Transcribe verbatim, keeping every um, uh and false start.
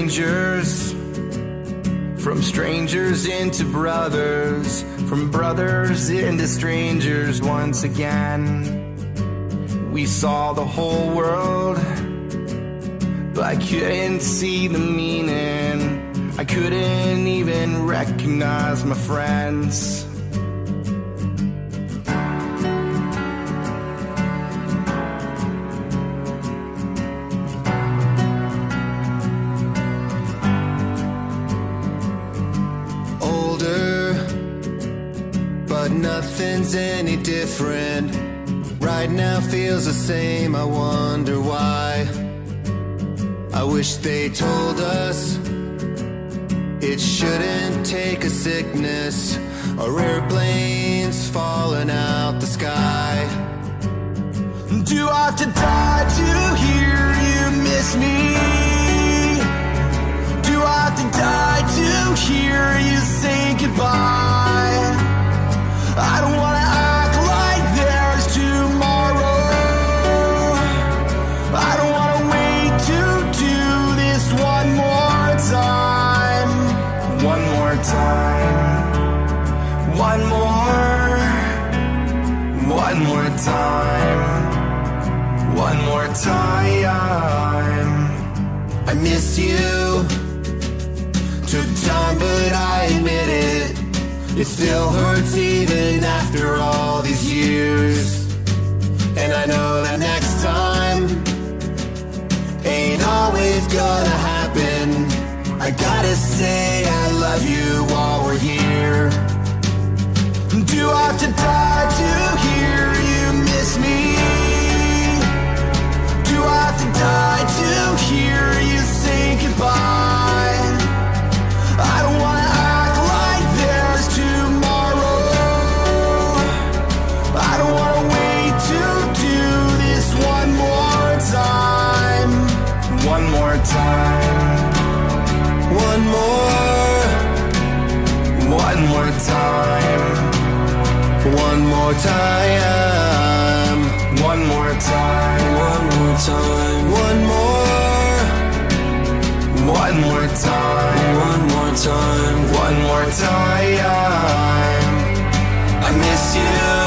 strangers, from strangers into brothers, from brothers into strangers once again. We saw the whole world, but I couldn't see the meaning. I couldn't even recognize my friends. Older, but nothing's any different. Right now feels the same, I wonder why. I wish they told us it shouldn't take a sickness or airplanes falling out the sky. Do I have to die to hear you miss me? Do I have to die to hear you say goodbye? I don't wanna act like there's tomorrow. I don't wanna wait to do this one more time. One more time. One more. One more time. One more time. I miss you. Took time, but I admit it. It still hurts even after all these years. And I know that next time ain't always gonna happen. I gotta say I love you while we're here. Do I have to die to hear you miss me? Do I have to die to hear you say goodbye? I don't wanna act like there's tomorrow. I don't wanna wait to do this one more time. One more time. One more. One more time. One more time. One more time. One more time. One more. One more time. One more time. One more time. I miss you.